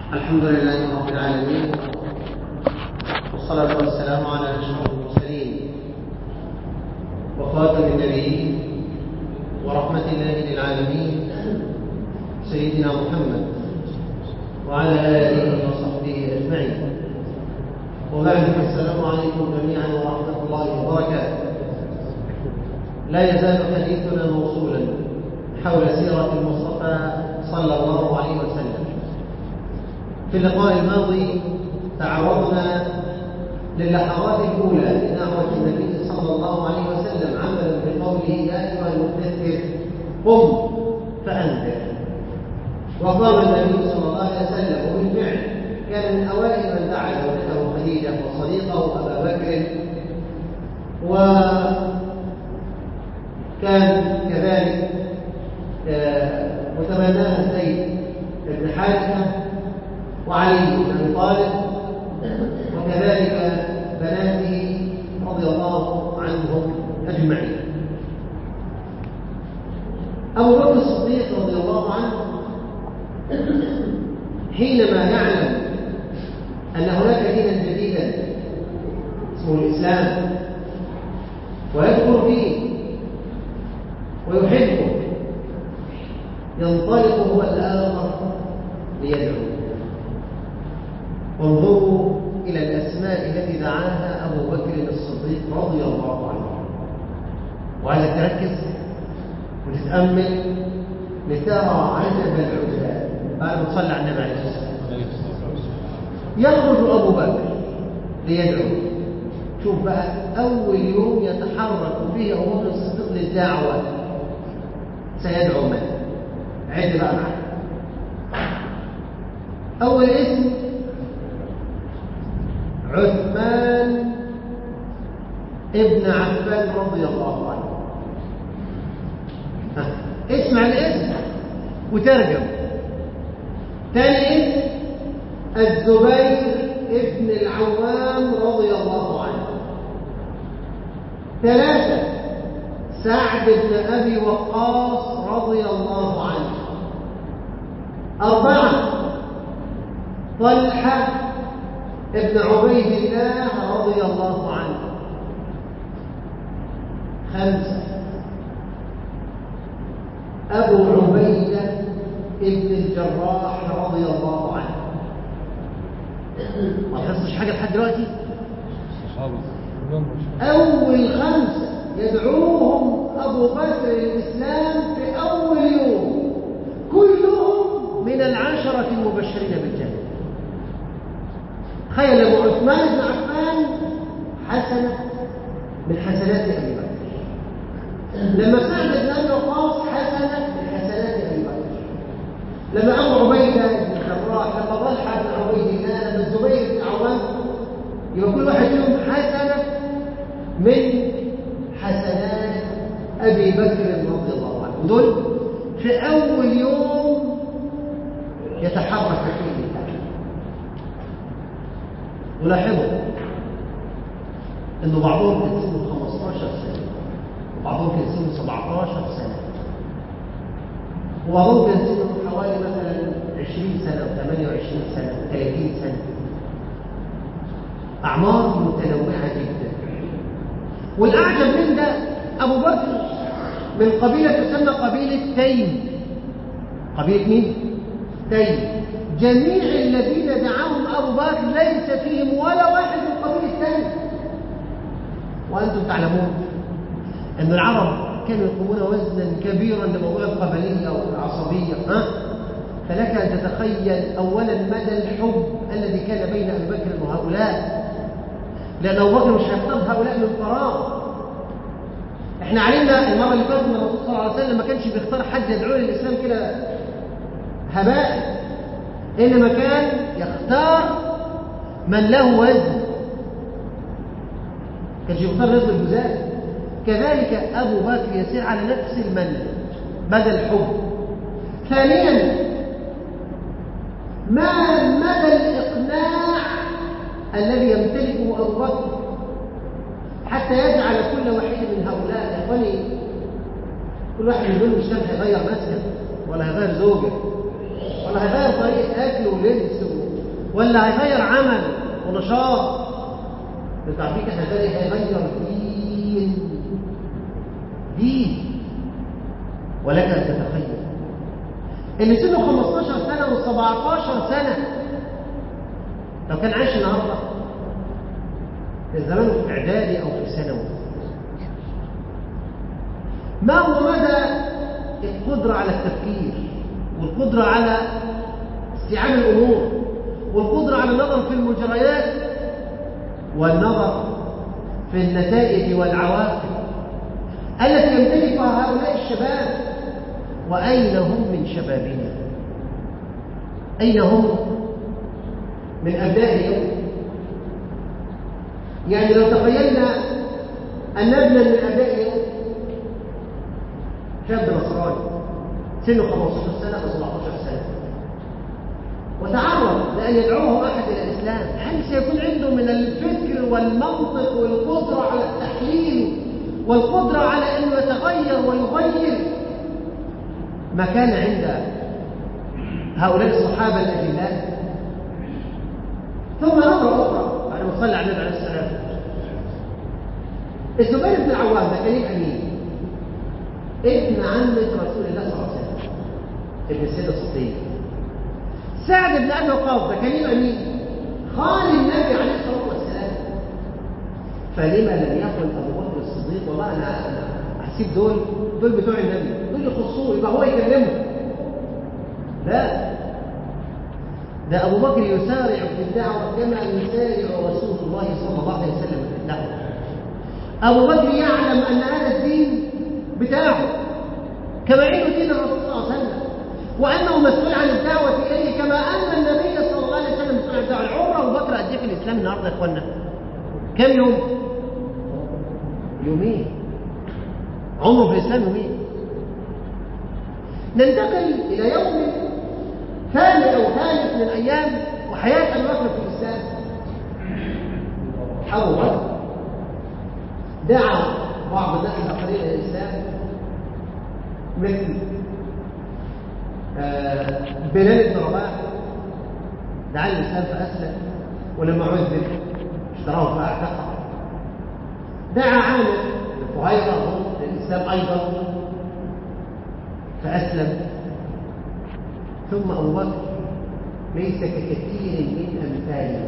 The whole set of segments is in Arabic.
الحمد لله رب العالمين، والصلاة والسلام على أشرف المرسلين وخاتم النبيين ورحمة الله للعالمين سيدنا محمد وعلى آله وصحبه أجمعين. وبعد السلام عليكم جميعا ورحمة الله وبركاته. لا يزال حديثنا موصولا حول سيرة المصطفى صلى الله عليه وسلم. في اللقاء الماضي تعرضنا للحظات الأولى لدعوة النبي صلى الله عليه وسلم عملا بقوله يا أيها المدثر قم فأنذر. وقام النبي صلى الله عليه وسلم وبالفعل كان من أوائل من دعا زوجته خديجة وصديقه أبا بكر، وكان كذلك وتبناها زيد بن حارثة وعلي بن أبي طالب، وكذلك بناته رضي الله عنهم أجمعين. أبو بكر الصديق رضي الله عنه حينما يعلم أن هناك دينا جديدا اسمه الإسلام ويدخل فيه ويحبه، ينطلق هو الآخر ليدعو. وانظروا إلى الأسماء التي دعاها أبو بكر الصديق رضي الله عنه. وعايزك تركز وتتأمل لترى عجب العجاب بعد ما تصلي على النبي عليه الصلاة والسلام. يخرج أبو بكر ليدعو. شوف بقى أول يوم يتحرك فيه أبو بكر الصديق للدعوة سيدعو من؟ عد بقى معنا. أول اسم عثمان ابن عفان رضي الله عنه. اسمع الاسم وترجم. ثاني اسم الزبير ابن العوام رضي الله عنه. ثلاثة سعد بن أبي وقاص رضي الله عنه. أربعة طلحة ابن عبيد الله رضي الله عنه. خمسة أبو عبيدة ابن الجراح رضي الله عنه. ما تحسش حاجة لحد دلوقتي؟ أول خمسة يدعوهم أبو بكر الإسلام في أول يوم، كلهم من العشرة المبشرين بالجنة. تخيل أبو عثمان بن عفان حسنة من حسنات أبي بكر، لما سعد بن أبي وقاص حسنة من حسنات أبي بكر، لما أبو عبيدة بن الجراح، لما طلحة بن عبيد الله، لما الزبير بن عوام، يبقى كل واحد منهم حسنة من حسنات أبي بكر رضي الله عنه. دول في أول يوم يتحرك فيه الله. ولاحظوا أنه بعضهم كان سنه 15 سنة، وبعضهم كان سنه 17 سنة، وبعضهم كان سنه حوالي مثلا 20 سنة و28 سنة و30 سنة. أعمار متنوعة جدا. والأعجب من ده أبو بكر من قبيلة تسمى قبيلة تيم. قبيلة مين؟ تيم. جميع الذين دعاهم أبو بكر ليس فيهم ولا واحد من قبيلة تيم. وأنتم تعلمون أن العرب كانوا يقومون وزنا كبيرا لموضوع القبلية والعصبية. فلك أن تتخيل أولا مدى الحب الذي كان بين أبي بكر وهؤلاء، لأن أبو بكر مش هيختار هؤلاء من فراغ. احنا علمنا المرة اللي فاتت ان الرسول صلى الله عليه وسلم ما كانش بيختار حد يدعو للإسلام كده هباء، إنما كان يختار من له وزن، كانش يختار رجل الجزاء. كذلك أبو بكر يسير على نفس المنهج مدى الحب. ثانيا ما مدى الإقناع الذي يمتلكه أبو بكر حتى يجعل كل واحد من هؤلاء يا اخواني، كل واحد منهم مش هيغير مسكن ولا هيغير زوجه ولا هيغير طريقه اكل ولبس ولا هيغير عمل ونشاط؟ انتوا عارفين احنا ده هيغير دين. ولك ان تتخيل اللي سنه 15 سنه و17 سنه لو كان عايش النهارده كان زمانه في اعدادي او في ثانوي. ما هو مدى القدره على التفكير والقدره على استيعاب الامور والقدره على النظر في المجريات والنظر في النتائج والعواقب التي يمتلكها هؤلاء الشباب؟ وأين هم من شبابنا؟ أين هم من أبناء اليوم؟ يعني لو تخيلنا أن ابنا من أبناء اليوم شاب نصراني سنه 15 سنة أو 17 سنة وتعرض لأن يدعوه أحد إلى الإسلام، هل سيكون عنده من الفكر والمنطق والقدرة على التحليل والقدرة على أن يتغير ويغير ما كان عند هؤلاء الصحابة الأجلاء؟ ثم نظرة أخرى بعد ما صلى على النبي عليه السلام، الزبير بن العوام ده كان يبقى مين؟ ابن عمة رسول الله صلى الله عليه وسلم، ابن السيدة الصديق. سعد بن أبي وقاص ده كان يبقى مين؟ خال النبي عليه الصلاة والسلام. فلما لم يقل أبو بكر الصديق والله أنا هسيب دول بتوع النبي، دول يخصوه يبقى هو يكلمه؟ لا، ده أبو بكر يسارع في الدعوة كما يسارع رسول الله صلى الله عليه وسلم في الدعوة. أبو بكر يعلم أن هذا الدين بتاعه كما عنده دين الرسول صلى الله عليه وسلم، وأنه مسؤول عن الدعوة إليه كما أن النبي صلى الله عليه وسلم مسؤول عن الدعوة. عمر أبو بكر قد إيه في الإسلام النهارده يا إخوانا؟ كم يوم؟ يومين. عمره في الإسلام يومين. ننتقل إلى يوم ثاني أو ثالث من أيام وحياة أبي بكر في الإسلام. أبو بكر دعا بعض الناس الآخرين إلى الإسلام مثل بلال بن رباح، دعا الإسلام فأسلم، ولما عذب اشتراه فأعتقه. دعا عامر بن فهيرة للإسلام أيضا فأسلم. ثم أبو بكر ليس ككثير من أمثاله،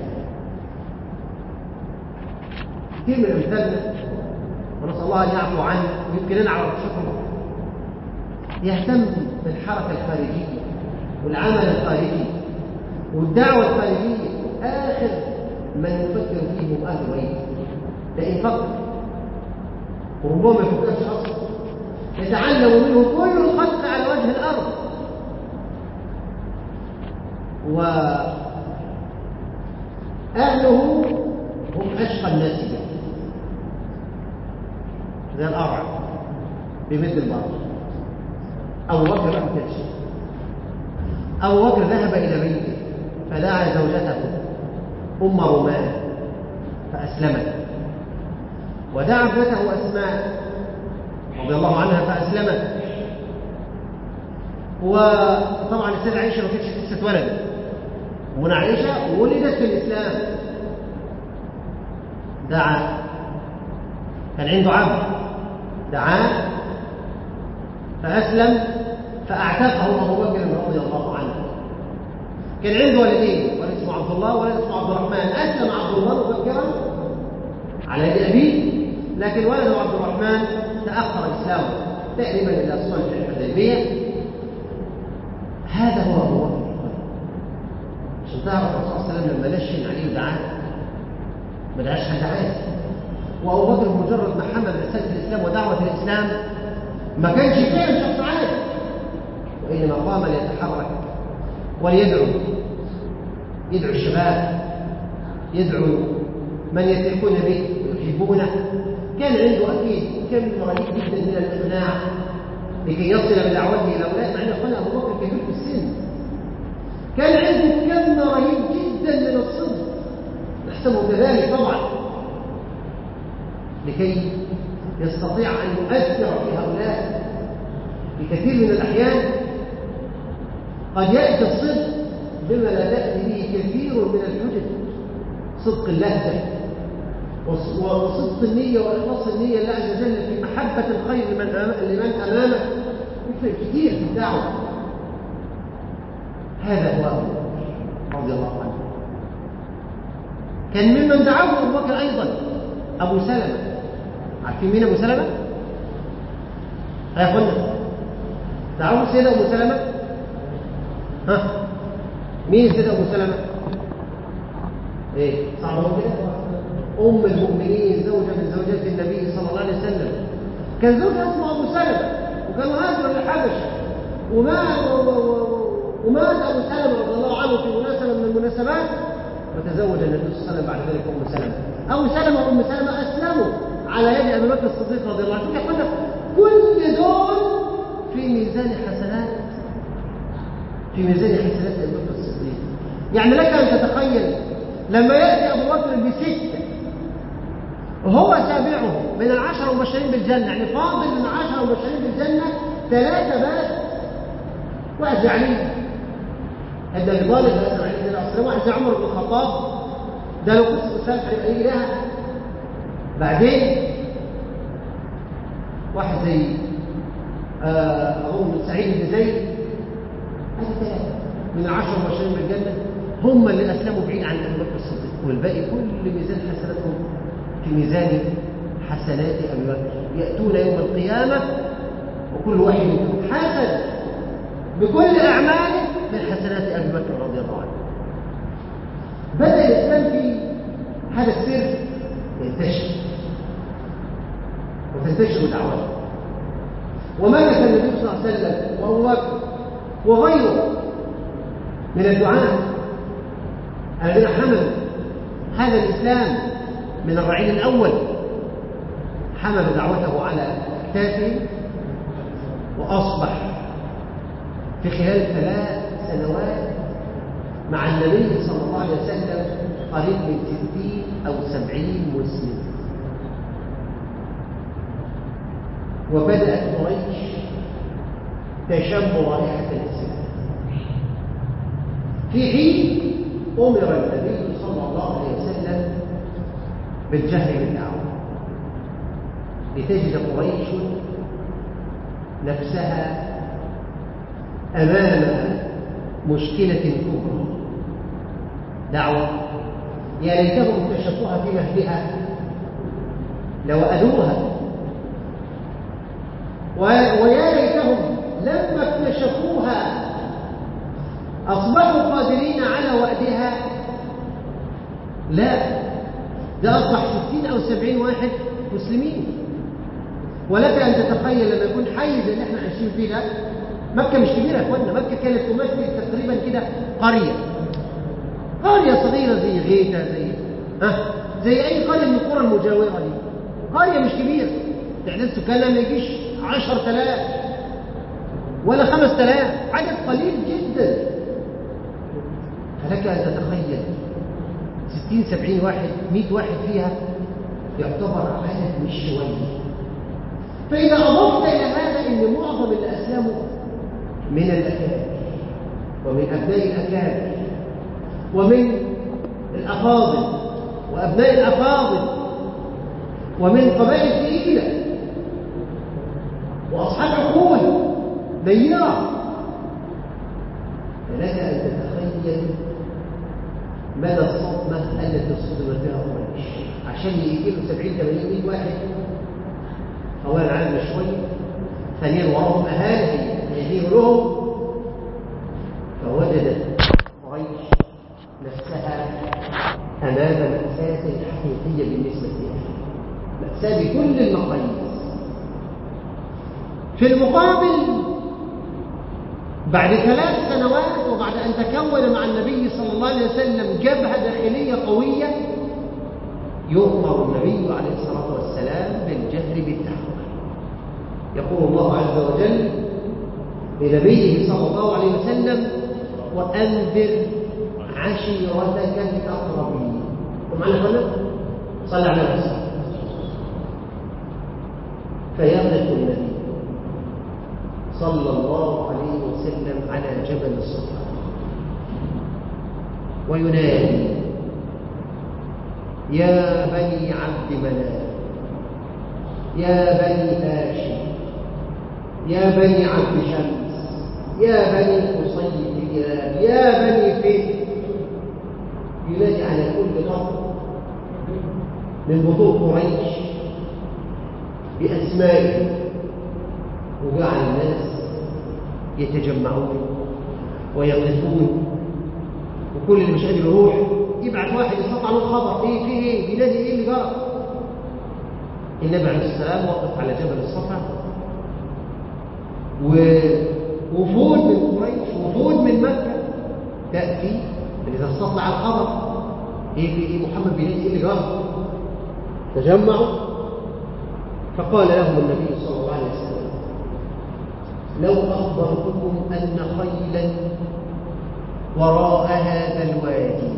كثير من أمثالنا ونسأل الله أن يعفو عنه ويمكن لنا على رشاقه، يهتم بالحركة الخارجية والعمل الخارجي والدعوة الخارجية. آخر من يفكر فيه هم أهل بيته، لأن فكر وربما ما يفكرش أصلا، يتعلم منه كل الخلق على وجه الأرض. وأهله هم أشقى الناس به، زي الأرع بمد البر. أبو بكر ما كانش. أبو بكر ذهب إلى بيته فدعا زوجته أم رومان فأسلمت، ودعا ابنته أسماء رضي الله عنها فأسلمت. وطبعا السيدة عائشة ما كانتش لسه ولدت، ومن عائشة ولدت في الإسلام. دعا، كان عنده عبد دعاه فأسلم فأعتقه أبو بكر رضي الله عنه. كان عنده ولدين، ولد اسمه عبد الله وولد اسمه عبد الرحمن. أسلم عبد الله مبكرا على يد أبيه، لكن ولده عبد الرحمن تأخر إسلامه تقريبا إلى صلح الحديبية. هذا هو أبو بكر. عشان تعرف الرسول صلى الله عليه وسلم لما نشن عليه دعاه ما دعاش حد عادي. وأبو بكر بمجرد ما حمل رسالة الإسلام ودعوة الإسلام ما كانش فعلا شخص عادي، وإنما قام ليتحرك وليدعو، يدعو الشباب، يدعو من يثقون به ويحبونه. كان عنده أكيد كم رهيب جدا من الإقناع لكي يصل بدعوته إلى أولئك، مع أن أخونا أبو بكر كبير في السن. كان عنده كم رهيب جدا من الصدق، نحسبه كذلك طبعا، لكي يستطيع أن يؤثر في هؤلاء. في كثير من الأحيان قد يأتي الصدق بما لا تأتي به كثير كثير من الحجج، صدق اللهجة وصدق النية وإخلاص النية لله عز وجل في محبة الخير لمن أمامه يفرق كثير في الدعوة. هذا هو أبو بكر رضي الله عنه. كان ممن دعاه أبو بكر أيضا أبو سلمة. عارفين مين أبو سلمة؟ يا أخوانا دعاه سيدنا أبو سلمة؟ ها؟ مين سيدنا أبو سلمة؟ إيه؟ صعب كده؟ أم المؤمنين، زوجة من زوجات النبي صلى الله عليه وسلم. كان زوجها اسمه أبو سلمة، وكان هاجر للحبشة، ومات أبو سلمة رضي الله عنه في مناسبة من المناسبات، وتزوج النبي صلى الله عليه وسلم بعد ذلك أم سلمة. أبو سلمة وأم سلمة أسلموا على يد أبي بكر الصديق رضي الله عنه. يقول لك كل دول في ميزان حسنات، في ميزان حسنات أبي بكر الصديق. يعني لك أن تتخيل لما يأتي أبو بكر بستة وهو سابعه من 10 المبشرين بالجنة، يعني فاضل من 10 المبشرين بالجنة 3 بس. واحد زي علي ابن ابي طالب، واحد زي عمر بن الخطاب، ده لو قصه سالفه يبقى يجي لها. بعدين واحد زي اظن سعيد بن زيد. هذه 3 من 10 المبشرين بالجنة هم اللي اسلموا بعيد عن ابي بكر الصديق، والباقي كل ميزان حسناتهم في ميزان حسنات ابي بكر. ياتون يوم القيامه وكل واحد منهم حسن بكل اعماله من حسنات ابي بكر رضي الله عنه. بدا الاسلام في هذا السر ينتشر وتنتشر دعوته، ومكث النبي صلى الله عليه وسلم وابو بكر وغيره من الدعاة الذين حملوا هذا الاسلام من الرعيل الاول، حمل دعوته على اكتافه، واصبح في خلال 3 سنوات مع النبي صلى الله عليه وسلم قريب من 60 أو 70 مسلم. وبدأت قريش تشم رائحة الإسلام في حين أمر النبي صلى الله عليه وسلم بالجهر بالدعوة، لتجد قريش نفسها أمام مشكلة كبرى، دعوة يا ليتهم اكتشفوها في مهدها لوألوها، ويا ليتهم لما اكتشفوها أصبحوا قادرين على وأدها. لا، ده أصبح 60 أو 70 واحد مسلمين. ولك أن تتخيل لما يكون حيز اللي احنا عايشين فيه ده، مكة مش كبيرة يا اخوانا، مكة كانت تمثل تقريبا كده قرية صغيرة زي غيتا، زي أي قرية من القرى المجاورة دي، قرية مش كبيرة، تعداد سكانها ما يجيش 10,000 ولا 5,000، عدد قليل جدا. فلك أن تتخيل 60 70 واحد 100 واحد فيها يعتبر عدد مش شوية. فإذا أضفت إلى هذا أن معظم اللي أسلموا من الأكابر ومن أبناء الأكابر ومن الأفاضل وأبناء الأفاضل ومن قبائل ثقيلة وأصحاب عقول نيرة، فلك أن تتخيل مدى الصدمة التي صدمت بها قريش عشان يجيبوا 70 80 واحد. أولا عدد شوية، ثانيا وراهم أهالي يهديه لهم. فوجدت قريش نفسها أمام مأساة حقيقية بالنسبة لها، مأساة بكل المقاييس. في المقابل بعد 3 سنوات وبعد أن تكون مع النبي صلى الله عليه وسلم جبهة داخلية قوية، يؤمر النبي عليه الصلاة والسلام بالجهر بالدعوة. يقول الله عز وجل لنبيه صلى الله عليه وسلم: وأنذر عشيرتك الأقربين. ومعنى هنا صلى على نفسه. فيغلق النبي صلى الله عليه وسلم على جبل الصفا، وينادي: يا بني عبد مناف، يا بني هاشم، يا بني عبد شمس، يا بني قصي كلاب، يا بني فهد. ينادي على كل قبر من بطون قريش بأسمائهم، وجعل الناس يتجمعون ويقفون، وكل اللي مش قادر يروح يبعت واحد يستطلع له خبر: ايه في ايه؟ بينادي ايه اللي جرى؟ النبي عليه السلام وقف على جبل الصفا، ووفود من قريش ووفود من مكة تأتي إذا استطلع الخبر: ايه في ايه؟ محمد بينادي ايه اللي جرى؟ تجمعوا، فقال لهم النبي صلى الله عليه وسلم: لو أخبرتكم أن خيلا وراء هذا الوادي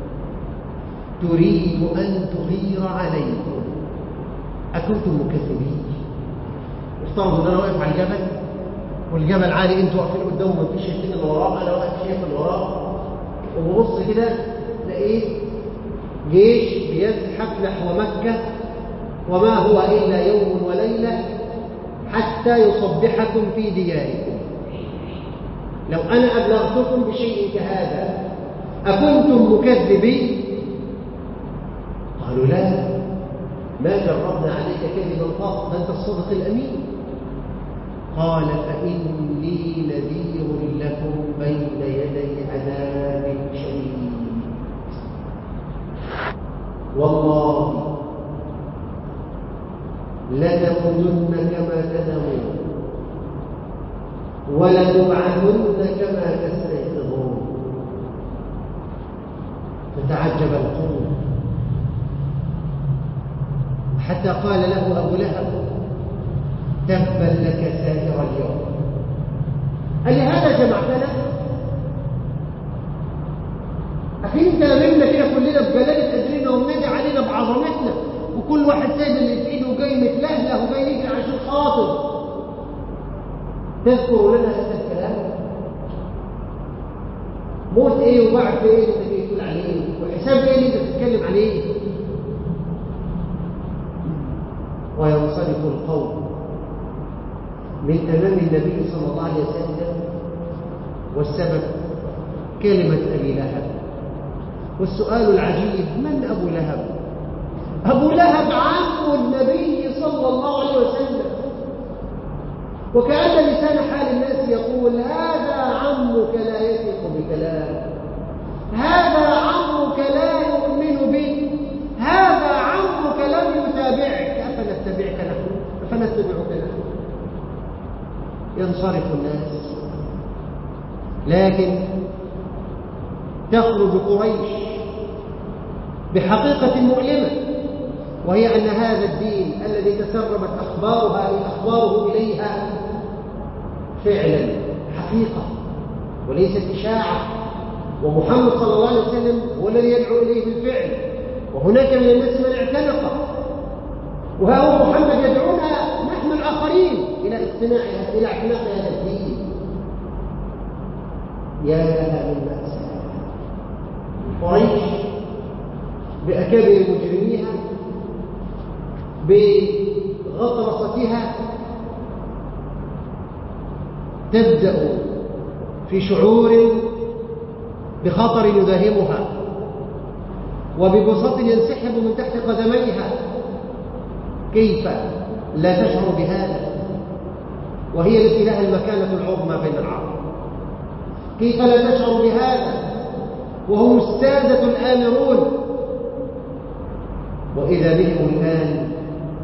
تريد أن تغير عليكم أكنتم مكذبين؟ افترضوا ان انا واقف على الجبل والجبل عالي، انتوا واقفين قدامه ما فيش شايفين اللي وراه، انا واقف شايف اللي وراه، وببص كده لقيت جيش بيزحف نحو مكة، وما هو إلا يوم وليلة حتى يصبحكم في دياركم. لو أنا أبلغتكم بشيء كهذا أكنتم مكذبين؟ قالوا: لا، ما جربنا عليك كذبا قط، أنت الصادق الأمين. قال: فإني نذير لكم بين يدي عذاب شديد، والله لتموتن كما تنامون ولتبعثن كما تستيقظون. فتعجب القوم حتى قال له أبو لهب: تبا لك سائر اليوم، ألهذا جمعتنا؟ أخي انت لممنا كده كلنا بجلالة أجرنا ومنادي علينا بعظمتنا، وكل واحد سايب اللي في ايده وجاي متلهله وجاي يجري عشان خاطر تذكر لنا هذا الكلام؟ موت ايه وبعد ايه اللي انت جاي تقول عليه؟ وحساب ايه اللي انت بتتكلم عليه؟ وينصرف القوم من امام النبي صلى الله عليه وسلم، والسبب كلمه ابي لهب. والسؤال العجيب: من ابو لهب؟ أبو لهب عم النبي صلى الله عليه وسلم، وكأن لسان حال الناس يقول: هذا عمك لا يثق بكلام، هذا عمك لا يؤمن به، هذا عمك لم يتابعك، أفنتبعك نحن؟ أفنتبعك نحن؟ ينصرف الناس، لكن تخرج قريش بحقيقة مؤلمة، وهي أن هذا الدين الذي تسربت أخباره إليها فعلا حقيقة وليست إشاعة، ومحمد صلى الله عليه وسلم هو الذي يدعو إليه بالفعل، وهناك من الناس من اعتنق، وهو محمد يدعونا نحن الآخرين إلى اعتناق هذا الدين. يا لها من مأساة قريش بأكابر مجرميها، بغطرستها، تبدأ في شعور بخطر يداهمها، وببساط ينسحب من تحت قدميها. كيف لا تشعر بهذا وهي التي لها المكانة العظمى بين العرب؟ كيف لا تشعر بهذا وهم السادة الآمرون؟ وإذا بهم الآن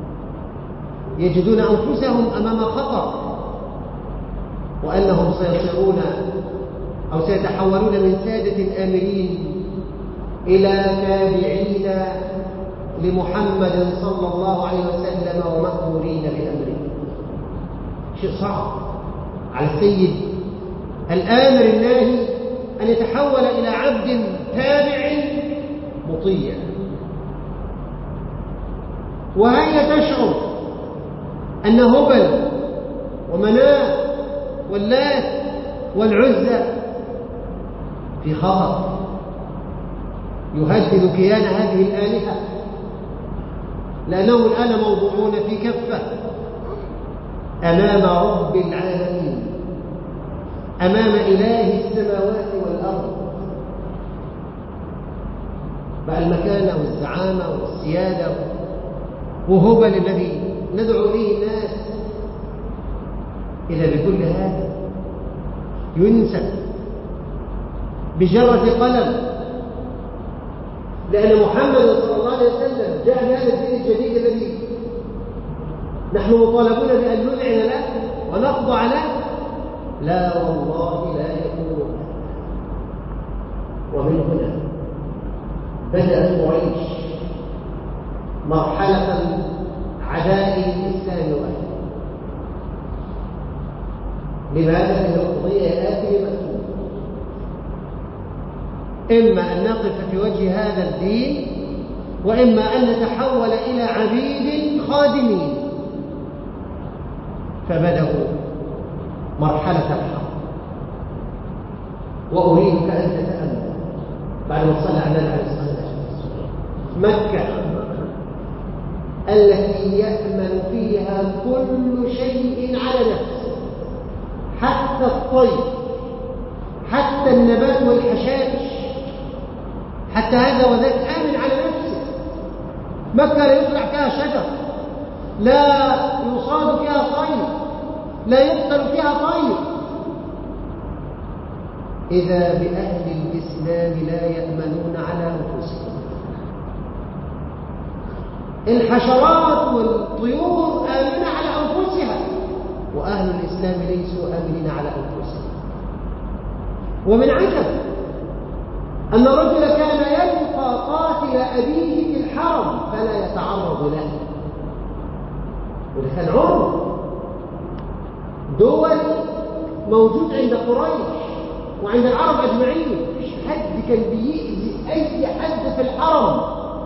يجدون أنفسهم أمام خطر، وأنهم سيصيرون أو سيتحولون من سادة آمرين إلى تابعين لمحمد صلى الله عليه وسلم ومأمورين بأمره. شيء صعب على السيد الآمر الناهي أن يتحول إلى عبد تابع مطيع. وهي تشعر أن هبل ومناة واللات والعزى في خطر، يهدد كيان هذه الآلهة، لأنهم الآن موضوعون في كفة أمام رب العالمين، أمام إله السماوات والأرض. بقى المكانة والزعامة والسيادة وهبل الذي ندعو إليه الناس، إذا بكل هذا ينسى بجرة قلم، لأن محمد صلى الله عليه وسلم جاء بهذا الدين الجديد الذي نحن مطالبون بأن نذعن له ونخضع له. لا والله لا يكون. ومن هنا بدأت قريش مرحلة عداء الإسلام وأهله. لماذا؟ لأن القضية آتية مكتوبة، إما أن نقف في وجه هذا الدين، وإما أن نتحول إلى عبيد خادمين. فبدأوا مرحلة الحرب. وأريدك أن تتأمل بعد ما صلى على النبي عليه الصلاة والسلام مكة التي يأمن فيها كل شيء على نفسه، حتى الطير، حتى النبات والحشائش، حتى هذا وذاك آمن على نفسه. مكة لا يزرع فيها شجر، لا يصاد فيها طير، لا يقتل فيها طير. إذا بأهل الإسلام لا يأمنون على أنفسهم. الحشرات والطيور آمنة على أنفسها، وأهل الإسلام ليسوا آمنين على أنفسهم. ومن عجب أن الرجل كان يلقى قاتل أبيه في الحرم فلا يتعرض له، وده كان عرف دول موجود عند قريش وعند العرب أجمعين. مش حد كان بيأذي أي حد في الحرم.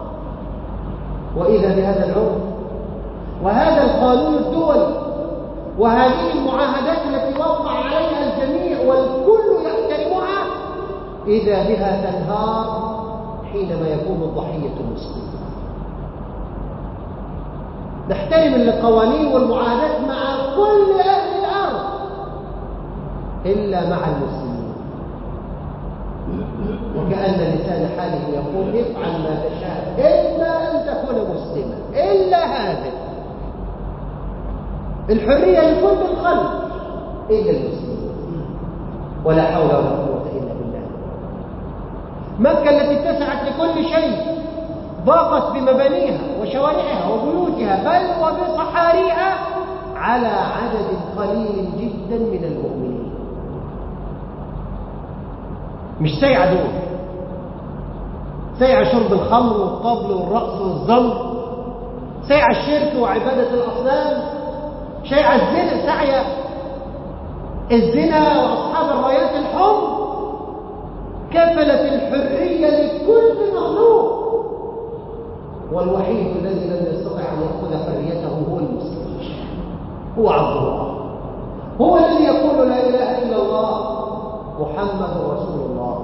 وإذا بهذا العرف وهذا القانون الدولي وهذه المعاهدات التي وقع عليها الجميع والكل يحترمها، إذا بها تنهار حينما يكون الضحية مسلم. نحترم القوانين والمعاهدات مع كل أهل الأرض إلا مع المسلمين. وكأن لسان حاله يقول افعل ما تشاء إلا أن تكون مسلما، إلا هذا الحرية لكل الخلق إلا المسلمين. ولا حول ولا قوة إلا بالله. مكة التي اتسعت لكل شيء ضاقت بمبانيها وشوارعها وبيوتها بل وبصحاريها على عدد قليل جدا من المؤمنين. مش سيع دول، سيع شرب الخمر والطبل والرقص والزمر، سيع الشرك وعبادة الأصنام، سيع الزنا، سعي الزنا وأصحاب الرايات الحمر. كفلت الحرية لكل مخلوق، والوحيد الذي لم يستطع أن يأخذ حريته هو المسلم، هو عبد الله، هو الذي يقول لا إله إلا الله محمد رسول الله.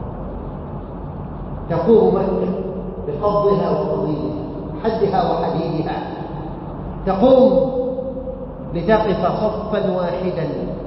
تقوم مكة بقبضها وتضييعها، حدها وحديدها، تقوم لتقف صفا واحدا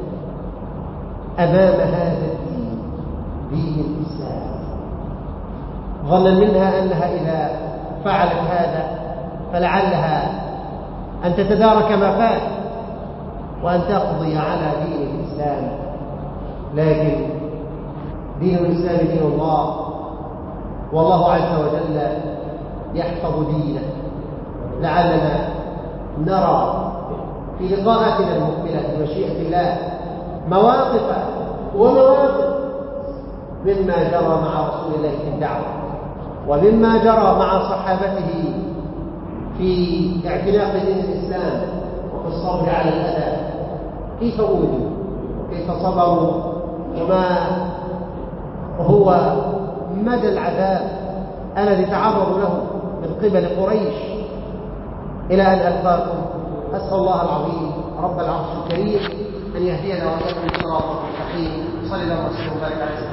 أمام هذا الدين، دين الإسلام، ظنا منها أنها إذا فعلت هذا فلعلها أن تتدارك ما فات وأن تقضي على دين الإسلام. لكن دين الإسلام دين الله، والله عز وجل يحفظ دينه. لعلنا نرى في لقاءاتنا المقبلة بمشيئة الله مواقف ومواقف مما جرى مع رسول الله في الدعوة، ومما جرى مع صحابته في اعتناق دين الإسلام وفي الصبر على الأذى. كيف أوذوا وكيف صبروا، وما هو مدى العذاب الذي تعرضوا له من قبل قريش. إلى أن ألقاكم، أسأل الله العظيم رب العرش الكريم أن يهدينا وإياكم صراطا مستقيما. صلى الله وسلم وبارك على